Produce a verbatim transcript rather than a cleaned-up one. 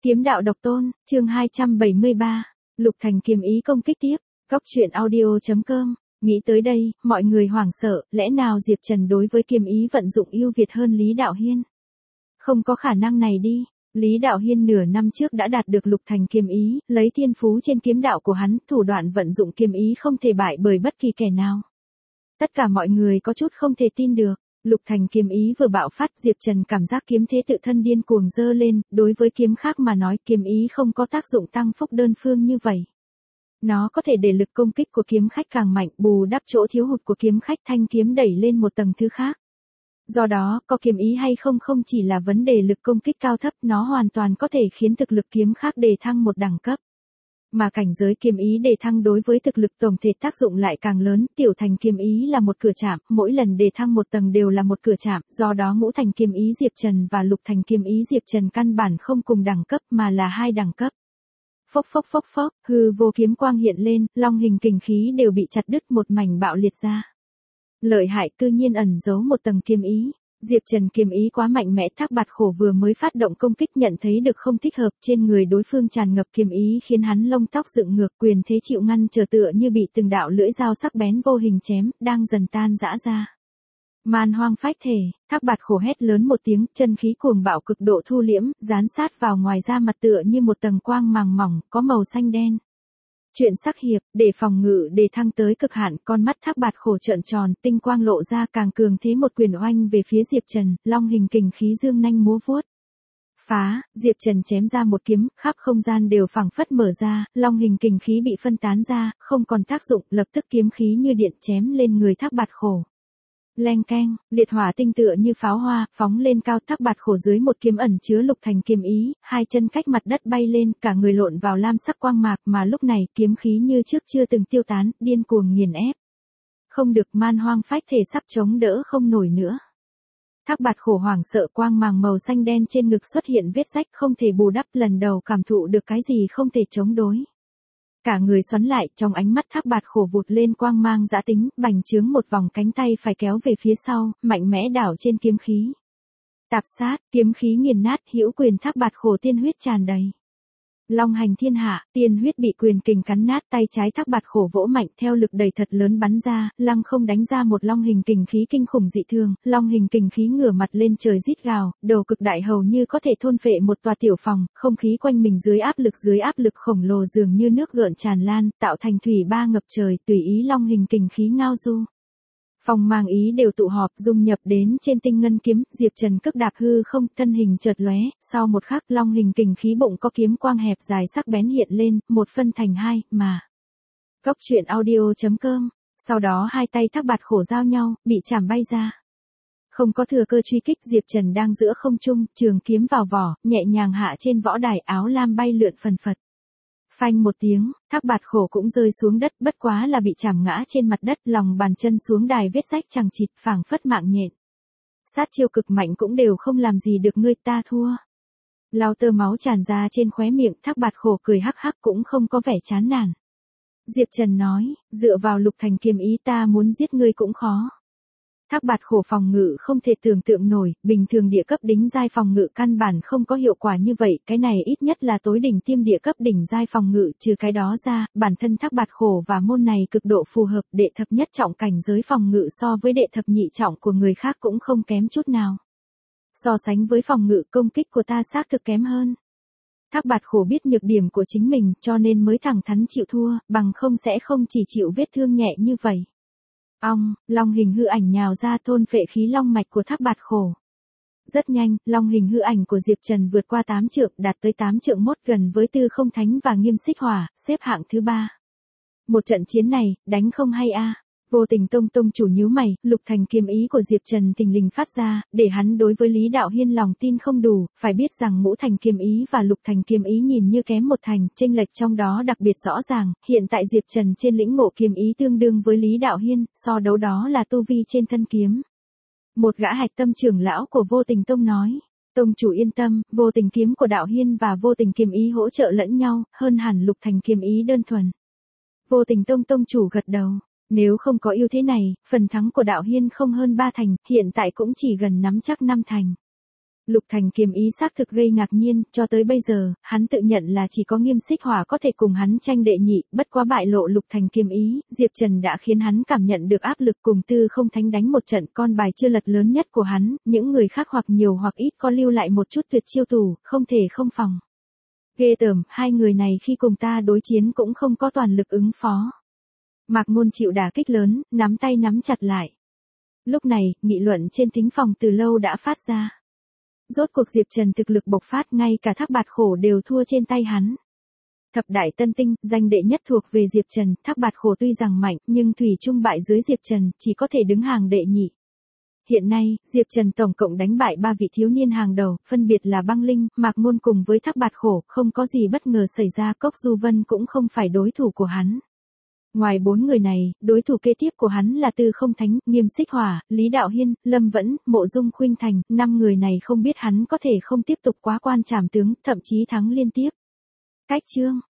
Kiếm đạo độc tôn, chương hai trăm bảy mươi ba. Lục Thành kiếm ý công kích tiếp. Góc truyện audio chấm com. Nghĩ tới đây, mọi người hoảng sợ, lẽ nào Diệp Trần đối với kiếm ý vận dụng ưu việt hơn Lý Đạo Hiên? Không có khả năng này đi. Lý Đạo Hiên nửa năm trước đã đạt được Lục Thành kiếm ý, lấy thiên phú trên kiếm đạo của hắn, thủ đoạn vận dụng kiếm ý không thể bại bởi bất kỳ kẻ nào. Tất cả mọi người có chút không thể tin được. Lục Thành kiếm ý vừa bạo phát, Diệp Trần cảm giác kiếm thế tự thân điên cuồng dơ lên, đối với kiếm khác mà nói kiếm ý không có tác dụng tăng phúc đơn phương như vậy. Nó có thể để lực công kích của kiếm khách càng mạnh, bù đắp chỗ thiếu hụt của kiếm khách, thanh kiếm đẩy lên một tầng thứ khác. Do đó, có kiếm ý hay không không chỉ là vấn đề lực công kích cao thấp, nó hoàn toàn có thể khiến thực lực kiếm khác đề thăng một đẳng cấp. Mà cảnh giới kiếm ý đề thăng đối với thực lực tổng thể tác dụng lại càng lớn, tiểu thành kiếm ý là một cửa chạm, mỗi lần đề thăng một tầng đều là một cửa chạm, do đó ngũ thành kiếm ý Diệp Trần và lục thành kiếm ý Diệp Trần căn bản không cùng đẳng cấp mà là hai đẳng cấp. Phốc phốc phốc phốc, hư vô kiếm quang hiện lên, long hình kình khí đều bị chặt đứt một mảnh bạo liệt ra. Lợi hại, cư nhiên ẩn giấu một tầng kiếm ý. Diệp Trần kiếm ý quá mạnh mẽ, Thác Bạt Khổ vừa mới phát động công kích nhận thấy được không thích hợp, trên người đối phương tràn ngập kiếm ý khiến hắn lông tóc dựng ngược, quyền thế chịu ngăn trở tựa như bị từng đạo lưỡi dao sắc bén vô hình chém, đang dần tan rã ra. Man hoang phách thể, Thác Bạt Khổ hét lớn một tiếng, chân khí cuồng bạo cực độ thu liễm, dán sát vào ngoài da mặt tựa như một tầng quang màng mỏng, có màu xanh đen. Chuyện sắc hiệp, để phòng ngự đề thăng tới cực hạn, con mắt Thác Bạt Khổ trợn tròn, tinh quang lộ ra càng cường thế một quyền oanh về phía Diệp Trần, long hình kình khí dương nanh múa vuốt. Phá, Diệp Trần chém ra một kiếm, khắp không gian đều phảng phất mở ra, long hình kình khí bị phân tán ra, không còn tác dụng, lập tức kiếm khí như điện chém lên người Thác Bạt Khổ. Leng keng, liệt hỏa tinh tựa như pháo hoa, phóng lên cao, Thác Bạt Khổ dưới một kiếm ẩn chứa lục thành kiếm ý, hai chân cách mặt đất bay lên, cả người lộn vào lam sắc quang mạc, mà lúc này kiếm khí như trước chưa từng tiêu tán, điên cuồng nghiền ép. Không được, man hoang phách thể sắp chống đỡ không nổi nữa. Thác Bạt Khổ hoảng sợ, quang màng màu xanh đen trên ngực xuất hiện vết rách không thể bù đắp, lần đầu cảm thụ được cái gì không thể chống đối. Cả người xoắn lại, trong ánh mắt Thác Bạt Khổ vụt lên quang mang dã tính, bành trướng một vòng cánh tay phải kéo về phía sau, mạnh mẽ đảo trên kiếm khí. Tạp sát, kiếm khí nghiền nát, hữu quyền Thác Bạt Khổ tiên huyết tràn đầy. Long hành thiên hạ, tiên huyết bị quyền kình cắn nát, tay trái Thác Bạt Khổ vỗ mạnh theo lực đẩy thật lớn bắn ra, lăng không đánh ra một long hình kình khí kinh khủng dị thường, long hình kình khí ngửa mặt lên trời rít gào, đầu cực đại hầu như có thể thôn phệ một tòa tiểu phòng, không khí quanh mình dưới áp lực dưới áp lực khổng lồ dường như nước gợn tràn lan, tạo thành thủy ba ngập trời, tùy ý long hình kình khí ngao du. Phong mang ý đều tụ họp, dung nhập đến trên tinh ngân kiếm, Diệp Trần cước đạp hư không, thân hình chợt lóe, sau một khắc long hình kình khí bụng có kiếm quang hẹp dài sắc bén hiện lên, một phân thành hai, mà. Góc truyện audio chấm com, sau đó hai tay Thác Bạt Khổ giao nhau, bị chảm bay ra. Không có thừa cơ truy kích, Diệp Trần đang giữa không trung, trường kiếm vào vỏ, nhẹ nhàng hạ trên võ đài, áo lam bay lượn phần phật. Phanh một tiếng, Thác Bạt Khổ cũng rơi xuống đất, bất quá là bị chảm ngã trên mặt đất, lòng bàn chân xuống đài vết rách chằng chịt, phảng phất mạng nhện. Sát chiêu cực mạnh cũng đều không làm gì được ngươi, ta thua. Lau tơ máu tràn ra trên khóe miệng, Thác Bạt Khổ cười hắc hắc cũng không có vẻ chán nản. Diệp Trần nói, dựa vào lục thành kiếm ý ta muốn giết ngươi cũng khó. Thác Bạt Khổ phòng ngự không thể tưởng tượng nổi, bình thường địa cấp đỉnh giai phòng ngự căn bản không có hiệu quả như vậy, cái này ít nhất là tối đỉnh tiêm địa cấp đỉnh giai phòng ngự, trừ cái đó ra, bản thân Thác Bạt Khổ và môn này cực độ phù hợp, đệ thập nhất trọng cảnh giới phòng ngự so với đệ thập nhị trọng của người khác cũng không kém chút nào. So sánh với phòng ngự công kích của ta xác thực kém hơn. Thác Bạt Khổ biết nhược điểm của chính mình, cho nên mới thẳng thắn chịu thua, bằng không sẽ không chỉ chịu vết thương nhẹ như vậy. Ong, long hình hư ảnh nhào ra thôn phệ khí long mạch của Thác Bạt Khổ. Rất nhanh, long hình hư ảnh của Diệp Trần vượt qua tám trượng, đạt tới tám trượng mốt, gần với Tư Không Thánh và Nghiêm Xích Hỏa, xếp hạng thứ ba. Một trận chiến này, đánh không hay a. À. Vô Tình Tông tông chủ nhíu mày, lục thành kiếm ý của Diệp Trần thình lình phát ra, để hắn đối với Lý Đạo Hiên lòng tin không đủ, phải biết rằng ngũ thành kiếm ý và lục thành kiếm ý nhìn như kém một thành, chênh lệch trong đó đặc biệt rõ ràng, hiện tại Diệp Trần trên lĩnh ngộ kiếm ý tương đương với Lý Đạo Hiên, so đấu đó là tu vi trên thân kiếm. Một gã hạch tâm trưởng lão của Vô Tình Tông nói, tông chủ yên tâm, vô tình kiếm của Đạo Hiên và vô tình kiếm ý hỗ trợ lẫn nhau, hơn hẳn lục thành kiếm ý đơn thuần. Vô Tình Tông tông chủ gật đầu. Nếu không có ưu thế này, phần thắng của Đạo Hiên không hơn ba thành, hiện tại cũng chỉ gần nắm chắc năm thành. Lục Thành Kiềm ý xác thực gây ngạc nhiên, cho tới bây giờ, hắn tự nhận là chỉ có Nghiêm Xích Hỏa có thể cùng hắn tranh đệ nhị, bất quá bại lộ Lục Thành Kiềm ý, Diệp Trần đã khiến hắn cảm nhận được áp lực cùng Tư Không Thánh đánh một trận, con bài chưa lật lớn nhất của hắn, những người khác hoặc nhiều hoặc ít có lưu lại một chút tuyệt chiêu tủ, không thể không phòng. Ghê tởm, hai người này khi cùng ta đối chiến cũng không có toàn lực ứng phó. Mạc Ngôn chịu đả kích lớn, nắm tay nắm chặt lại. Lúc này, nghị luận trên thính phòng từ lâu đã phát ra. Rốt cuộc Diệp Trần thực lực bộc phát, ngay cả Thác Bạt Khổ đều thua trên tay hắn. Thập đại tân tinh, danh đệ nhất thuộc về Diệp Trần, Thác Bạt Khổ tuy rằng mạnh, nhưng thủy chung bại dưới Diệp Trần, chỉ có thể đứng hàng đệ nhị. Hiện nay, Diệp Trần tổng cộng đánh bại ba vị thiếu niên hàng đầu, phân biệt là Băng Linh, Mạc Ngôn cùng với Thác Bạt Khổ, không có gì bất ngờ xảy ra, Cốc Du Vân cũng không phải đối thủ của hắn. Ngoài bốn người này, đối thủ kế tiếp của hắn là Tư Không Thánh, Nghiêm Xích Hỏa, Lý Đạo Hiên, Lâm Vẫn, Mộ Dung Khuynh Thành, năm người này không biết hắn có thể không tiếp tục quá quan trảm tướng, thậm chí thắng liên tiếp. Cách chương